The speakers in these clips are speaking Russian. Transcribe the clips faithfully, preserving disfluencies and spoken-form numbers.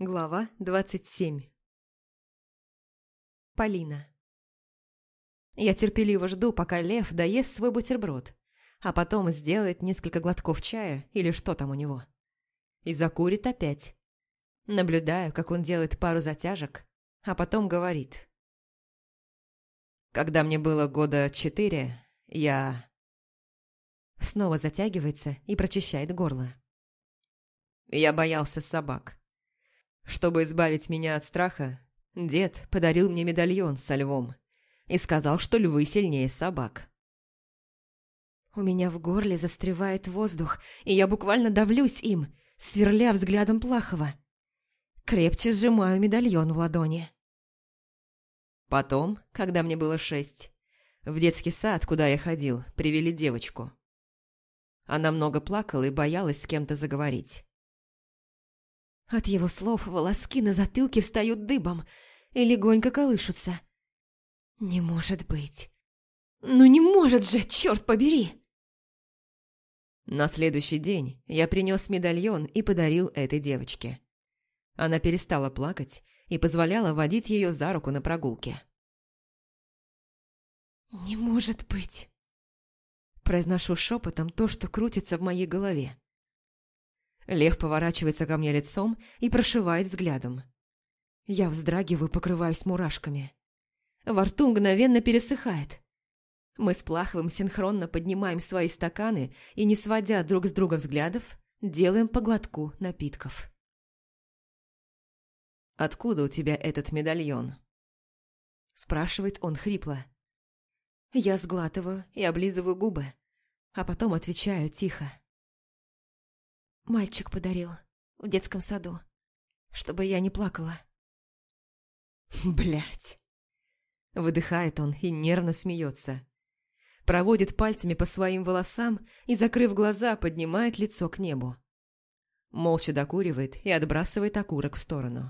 Глава двадцать семь. Полина. Я терпеливо жду, пока Лев доест свой бутерброд, а потом сделает несколько глотков чая или что там у него. И закурит опять. Наблюдаю, как он делает пару затяжек, а потом говорит. Когда мне было года четыре, я... Снова затягивается и прочищает горло. Я боялся собак. Чтобы избавить меня от страха, дед подарил мне медальон со львом и сказал, что львы сильнее собак. У меня в горле застревает воздух, и я буквально давлюсь им, сверля взглядом Плахова. Крепче сжимаю медальон в ладони. Потом, когда мне было шесть, в детский сад, куда я ходил, привели девочку. Она много плакала и боялась с кем-то заговорить. От его слов волоски на затылке встают дыбом и легонько колышутся. Не может быть. Ну не может же, черт побери! На следующий день я принес медальон и подарил этой девочке. Она перестала плакать и позволяла водить ее за руку на прогулке. «Не может быть!» Произношу шепотом то, что крутится в моей голове. Лев поворачивается ко мне лицом и прошивает взглядом. Я вздрагиваю, покрываюсь мурашками. Во рту мгновенно пересыхает. Мы с Плаховым синхронно поднимаем свои стаканы и, не сводя друг с друга взглядов, делаем по глотку напитков. «Откуда у тебя этот медальон?» Спрашивает он хрипло. Я сглатываю и облизываю губы, а потом отвечаю тихо. Мальчик подарил в детском саду, чтобы я не плакала. Блять. Выдыхает он и нервно смеется. Проводит пальцами по своим волосам и, закрыв глаза, поднимает лицо к небу. Молча докуривает и отбрасывает окурок в сторону.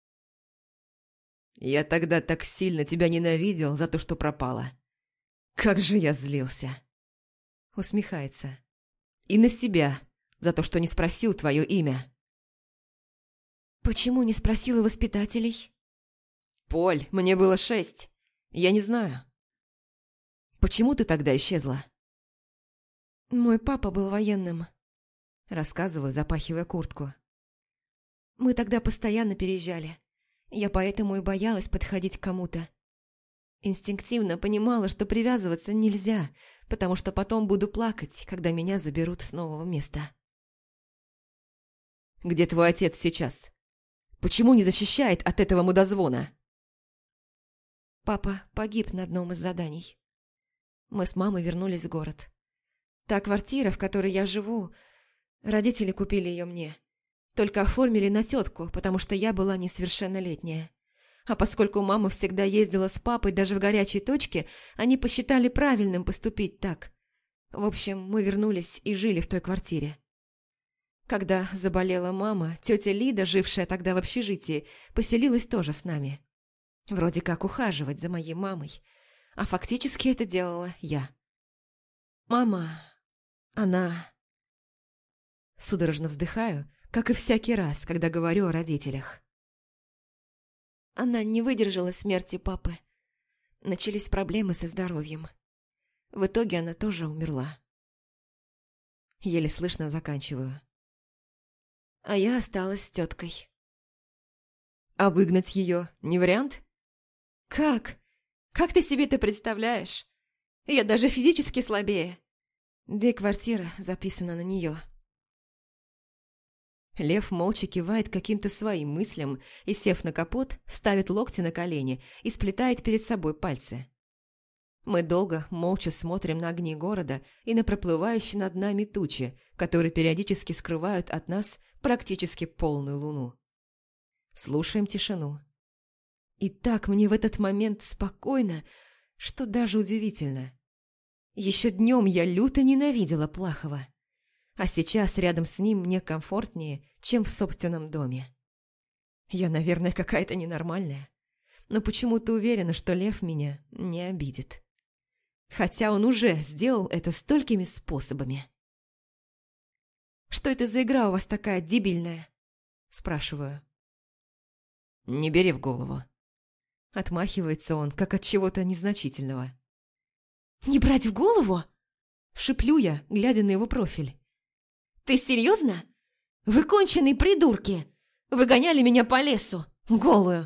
«Я тогда так сильно тебя ненавидел за то, что пропала. Как же я злился!» Усмехается. «И на себя, за то, что не спросил твое имя». «Почему не спросила воспитателей?» «Поль, мне было шесть. Я не знаю». «Почему ты тогда исчезла?» «Мой папа был военным», — рассказываю, запахивая куртку. «Мы тогда постоянно переезжали. Я поэтому и боялась подходить к кому-то. Инстинктивно понимала, что привязываться нельзя, потому что потом буду плакать, когда меня заберут с нового места». «Где твой отец сейчас? Почему не защищает от этого мудозвона?» «Папа погиб на одном из заданий. Мы с мамой вернулись в город. Та квартира, в которой я живу, родители купили ее мне. Только оформили на тетку, потому что я была несовершеннолетняя. А поскольку мама всегда ездила с папой даже в горячей точке, они посчитали правильным поступить так. В общем, мы вернулись и жили в той квартире. Когда заболела мама, тетя Лида, жившая тогда в общежитии, поселилась тоже с нами. Вроде как ухаживать за моей мамой, а фактически это делала я. Мама, она... Судорожно вздыхаю, как и всякий раз, когда говорю о родителях. Она не выдержала смерти папы. Начались проблемы со здоровьем. В итоге она тоже умерла. Еле слышно заканчиваю. А я осталась с теткой. А выгнать ее не вариант? Как? Как ты себе это представляешь? Я даже физически слабее. Да и квартира записана на нее. Лев молча кивает каким-то своим мыслям и, сев на капот, ставит локти на колени и сплетает перед собой пальцы. Мы долго молча смотрим на огни города и на проплывающие над нами тучи, которые периодически скрывают от нас практически полную луну. Слушаем тишину. И так мне в этот момент спокойно, что даже удивительно. Еще днем я люто ненавидела Плахова. А сейчас рядом с ним мне комфортнее, чем в собственном доме. Я, наверное, какая-то ненормальная, но почему-то уверена, что Лев меня не обидит. Хотя он уже сделал это столькими способами. «Что это за игра у вас такая дебильная?» – спрашиваю. Не бери в голову. Отмахивается он, как от чего-то незначительного. «Не брать в голову?» Шиплю я, глядя на его профиль. «Ты серьезно? Вы конченые придурки! Выгоняли меня по лесу, голую!»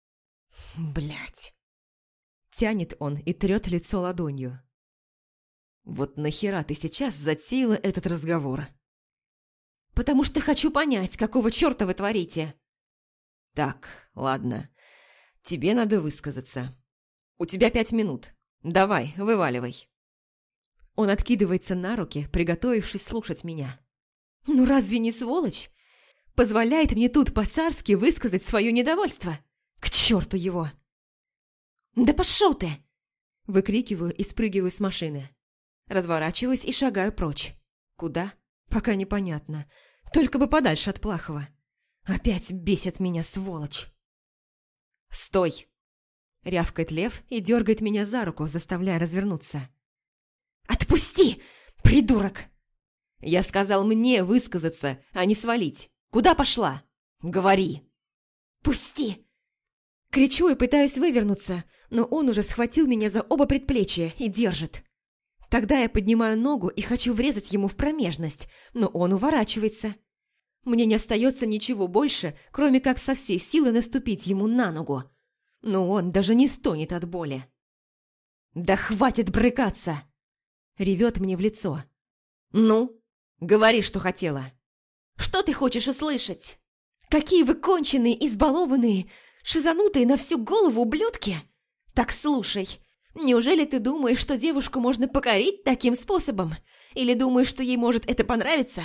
Блять. Тянет он и трет лицо ладонью. «Вот нахера ты сейчас затеяла этот разговор?» «Потому что хочу понять, какого черта вы творите!» «Так, ладно. Тебе надо высказаться. У тебя пять минут. Давай, вываливай». Он откидывается на руки, приготовившись слушать меня. «Ну разве не сволочь? Позволяет мне тут по-царски высказать свое недовольство. К черту его!» «Да пошел ты!» Выкрикиваю и спрыгиваю с машины. Разворачиваюсь и шагаю прочь. Куда? Пока непонятно. Только бы подальше от Плахова. Опять бесит меня, сволочь. «Стой!» Рявкает Лев и дергает меня за руку, заставляя развернуться. «Отпусти, придурок!» «Я сказал мне высказаться, а не свалить. Куда пошла? Говори!» «Пусти!» Кричу и пытаюсь вывернуться, но он уже схватил меня за оба предплечья и держит. Тогда я поднимаю ногу и хочу врезать ему в промежность, но он уворачивается. Мне не остается ничего больше, кроме как со всей силы наступить ему на ногу. Но он даже не стонет от боли. «Да хватит брыкаться!» Ревет мне в лицо. «Ну, говори, что хотела». «Что ты хочешь услышать? Какие вы конченые, избалованные, шизанутые на всю голову ублюдки? Так слушай, неужели ты думаешь, что девушку можно покорить таким способом? Или думаешь, что ей может это понравиться?»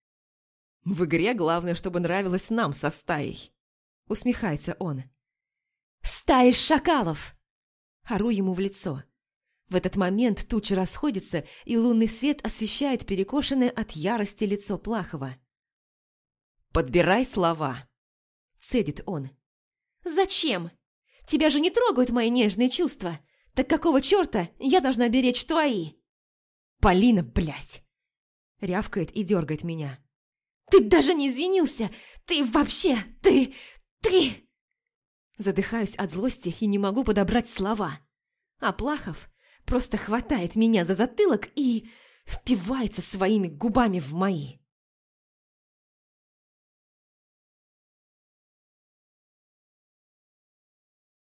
«В игре главное, чтобы нравилось нам со стаей», — усмехается он. «Стаи шакалов!» Ору ему в лицо. В этот момент тучи расходятся, и лунный свет освещает перекошенное от ярости лицо Плахова. «Подбирай слова», — цедит он. «Зачем? Тебя же не трогают мои нежные чувства. Так какого черта я должна беречь твои?» «Полина, блядь!» Рявкает и дергает меня. «Ты даже не извинился! Ты вообще... Ты... Ты...» Задыхаюсь от злости и не могу подобрать слова. А Плахов просто хватает меня за затылок и впивается своими губами в мои.